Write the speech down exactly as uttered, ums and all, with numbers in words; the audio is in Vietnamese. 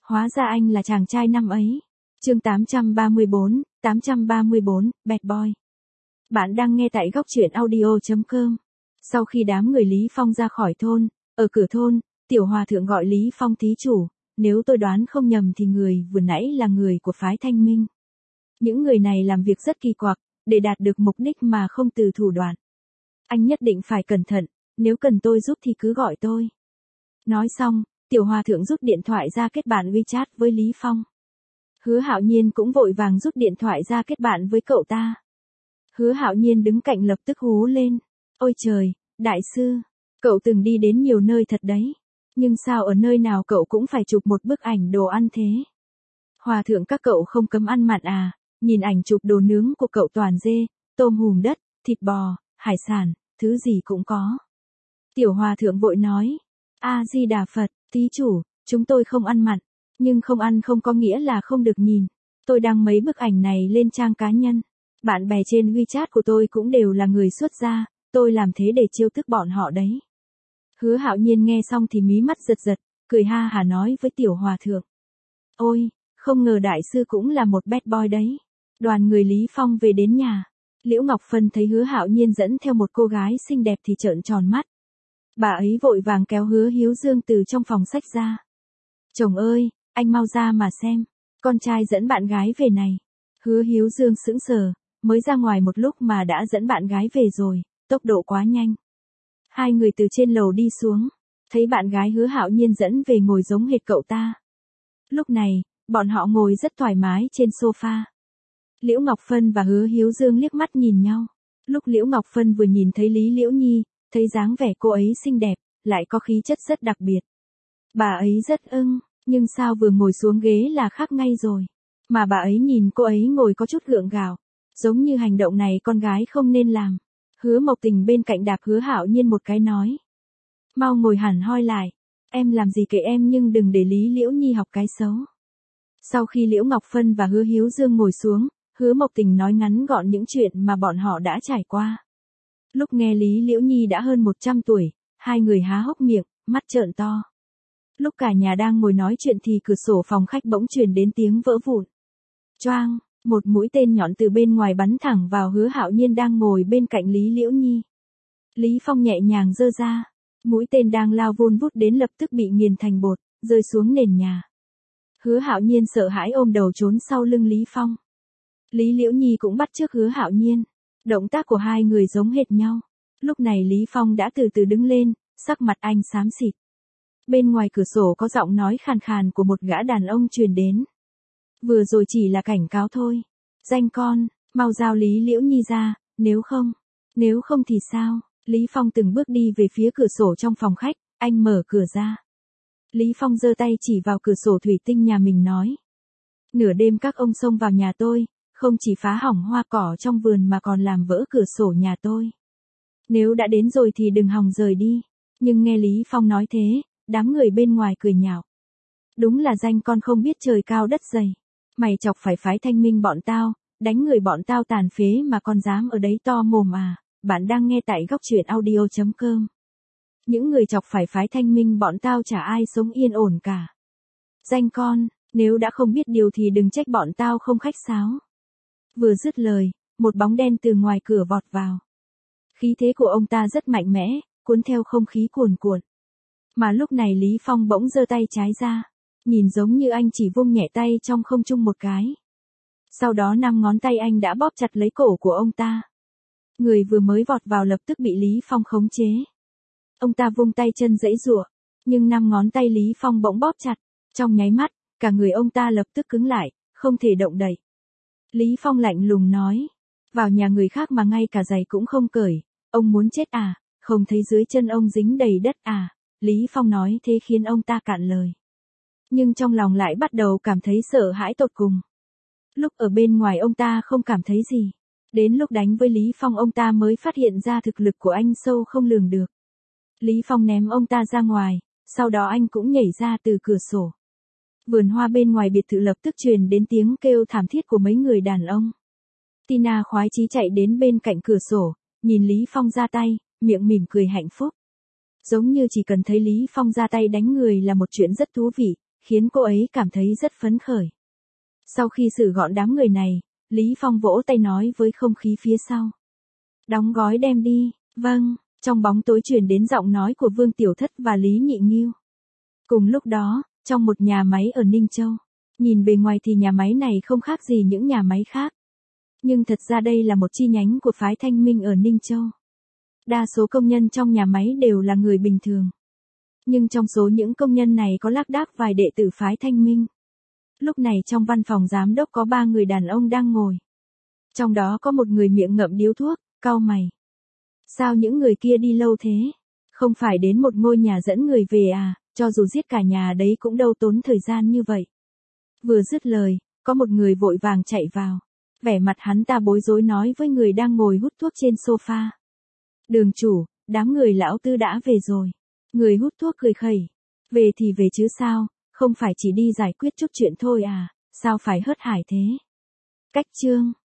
Hóa ra anh là chàng trai năm ấy. Chương tám trăm ba mươi bốn, tám trăm ba mươi bốn, Bad Boy. Bạn đang nghe tại góc truyện audio chấm com. Sau khi đám người Lý Phong ra khỏi thôn, ở cửa thôn, tiểu hòa thượng gọi Lý Phong thí chủ, nếu tôi đoán không nhầm thì người vừa nãy là người của phái Thanh Minh. Những người này làm việc rất kỳ quặc, để đạt được mục đích mà không từ thủ đoạn. Anh nhất định phải cẩn thận, nếu cần tôi giúp thì cứ gọi tôi. Nói xong, tiểu hòa thượng rút điện thoại ra kết bạn WeChat với Lý Phong. Hứa Hạo Nhiên cũng vội vàng rút điện thoại ra kết bạn với cậu ta. Hứa Hạo Nhiên đứng cạnh lập tức hú lên. Ôi trời, đại sư, cậu từng đi đến nhiều nơi thật đấy. Nhưng sao ở nơi nào cậu cũng phải chụp một bức ảnh đồ ăn thế? Hòa thượng các cậu không cấm ăn mặn à? Nhìn ảnh chụp đồ nướng của cậu toàn dê, tôm hùm đất, thịt bò, hải sản, thứ gì cũng có. Tiểu hòa thượng vội nói. A-di-đà Phật, thí chủ, chúng tôi không ăn mặn. Nhưng không ăn không có nghĩa là không được nhìn. Tôi đăng mấy bức ảnh này lên trang cá nhân. Bạn bè trên WeChat của tôi cũng đều là người xuất gia, tôi làm thế để trêu tức bọn họ đấy. Hứa Hạo Nhiên nghe xong thì mí mắt giật giật, cười ha hả nói với tiểu hòa thượng. Ôi, không ngờ đại sư cũng là một bad boy đấy. Đoàn người Lý Phong về đến nhà. Liễu Ngọc Phân thấy Hứa Hạo Nhiên dẫn theo một cô gái xinh đẹp thì trợn tròn mắt. Bà ấy vội vàng kéo Hứa Hiếu Dương từ trong phòng sách ra. Chồng ơi, anh mau ra mà xem, con trai dẫn bạn gái về này. Hứa Hiếu Dương sững sờ, mới ra ngoài một lúc mà đã dẫn bạn gái về rồi, tốc độ quá nhanh. Hai người từ trên lầu đi xuống, thấy bạn gái Hứa Hạo Nhiên dẫn về ngồi giống hệt cậu ta. Lúc này, bọn họ ngồi rất thoải mái trên sofa. Liễu Ngọc Phân và Hứa Hiếu Dương liếc mắt nhìn nhau. Lúc Liễu Ngọc Phân vừa nhìn thấy Lý Liễu Nhi, thấy dáng vẻ cô ấy xinh đẹp, lại có khí chất rất đặc biệt. Bà ấy rất ưng, nhưng sao vừa ngồi xuống ghế là khác ngay rồi. Mà bà ấy nhìn cô ấy ngồi có chút gượng gạo, giống như hành động này con gái không nên làm. Hứa Mộc Tình bên cạnh đạp Hứa Hạo Nhiên một cái nói. Mau ngồi hẳn hoi lại, em làm gì kệ em nhưng đừng để Lý Liễu Nhi học cái xấu. Sau khi Liễu Ngọc Phân và Hứa Hiếu Dương ngồi xuống, Hứa Mộc Tình nói ngắn gọn những chuyện mà bọn họ đã trải qua. Lúc nghe Lý Liễu Nhi đã hơn một trăm tuổi, hai người há hốc miệng, mắt trợn to. Lúc cả nhà đang ngồi nói chuyện thì cửa sổ phòng khách bỗng truyền đến tiếng vỡ vụn. Choang, một mũi tên nhọn từ bên ngoài bắn thẳng vào Hứa Hạo Nhiên đang ngồi bên cạnh Lý Liễu Nhi. Lý Phong nhẹ nhàng giơ ra, mũi tên đang lao vun vút đến lập tức bị nghiền thành bột, rơi xuống nền nhà. Hứa Hạo Nhiên sợ hãi ôm đầu trốn sau lưng Lý Phong. Lý Liễu Nhi cũng bắt chước Hứa Hạo Nhiên. Động tác của hai người giống hệt nhau. Lúc này Lý Phong đã từ từ đứng lên, sắc mặt anh xám xịt. Bên ngoài cửa sổ có giọng nói khàn khàn của một gã đàn ông truyền đến. Vừa rồi chỉ là cảnh cáo thôi. Danh con, mau giao Lý Liễu Nhi ra, nếu không, nếu không thì sao? Lý Phong từng bước đi về phía cửa sổ trong phòng khách, anh mở cửa ra. Lý Phong giơ tay chỉ vào cửa sổ thủy tinh nhà mình nói. Nửa đêm các ông xông vào nhà tôi, không chỉ phá hỏng hoa cỏ trong vườn mà còn làm vỡ cửa sổ nhà tôi. Nếu đã đến rồi thì đừng hòng rời đi. Nhưng nghe Lý Phong nói thế, đám người bên ngoài cười nhạo. Đúng là danh con không biết trời cao đất dày. Mày chọc phải phái Thanh Minh bọn tao, đánh người bọn tao tàn phế mà con dám ở đấy to mồm à. Bạn đang nghe tại góc truyện audio chấm com. Những người chọc phải phái Thanh Minh bọn tao chả ai sống yên ổn cả. Danh con, nếu đã không biết điều thì đừng trách bọn tao không khách sáo. Vừa dứt lời, một bóng đen từ ngoài cửa vọt vào. Khí thế của ông ta rất mạnh mẽ, cuốn theo không khí cuồn cuộn. Mà lúc này Lý Phong bỗng giơ tay trái ra, nhìn giống như anh chỉ vung nhẹ tay trong không trung một cái. Sau đó năm ngón tay anh đã bóp chặt lấy cổ của ông ta. Người vừa mới vọt vào lập tức bị Lý Phong khống chế. Ông ta vung tay chân giãy giụa, nhưng năm ngón tay Lý Phong bỗng bóp chặt, trong nháy mắt, cả người ông ta lập tức cứng lại, không thể động đậy. Lý Phong lạnh lùng nói, vào nhà người khác mà ngay cả giày cũng không cởi, ông muốn chết à, không thấy dưới chân ông dính đầy đất à, Lý Phong nói thế khiến ông ta cạn lời. Nhưng trong lòng lại bắt đầu cảm thấy sợ hãi tột cùng. Lúc ở bên ngoài ông ta không cảm thấy gì, đến lúc đánh với Lý Phong ông ta mới phát hiện ra thực lực của anh sâu không lường được. Lý Phong ném ông ta ra ngoài, sau đó anh cũng nhảy ra từ cửa sổ. Vườn hoa bên ngoài biệt thự lập tức truyền đến tiếng kêu thảm thiết của mấy người đàn ông. Tina khoái chí chạy đến bên cạnh cửa sổ, nhìn Lý Phong ra tay, miệng mỉm cười hạnh phúc. Giống như chỉ cần thấy Lý Phong ra tay đánh người là một chuyện rất thú vị, khiến cô ấy cảm thấy rất phấn khởi. Sau khi xử gọn đám người này, Lý Phong vỗ tay nói với không khí phía sau. Đóng gói đem đi. Vâng, trong bóng tối truyền đến giọng nói của Vương Tiểu Thất và Lý Nhị Nghiêu. Cùng lúc đó, trong một nhà máy ở Ninh Châu, nhìn bề ngoài thì nhà máy này không khác gì những nhà máy khác. Nhưng thật ra đây là một chi nhánh của phái Thanh Minh ở Ninh Châu. Đa số công nhân trong nhà máy đều là người bình thường. Nhưng trong số những công nhân này có lác đác vài đệ tử phái Thanh Minh. Lúc này trong văn phòng giám đốc có ba người đàn ông đang ngồi. Trong đó có một người miệng ngậm điếu thuốc, cau mày. Sao những người kia đi lâu thế? Không phải đến một ngôi nhà dẫn người về à, cho dù giết cả nhà đấy cũng đâu tốn thời gian như vậy. Vừa dứt lời, có một người vội vàng chạy vào. Vẻ mặt hắn ta bối rối nói với người đang ngồi hút thuốc trên sofa. Đường chủ, đám người lão Tư đã về rồi. Người hút thuốc cười khẩy. Về thì về chứ sao, không phải chỉ đi giải quyết chút chuyện thôi à, sao phải hớt hải thế? Cách chương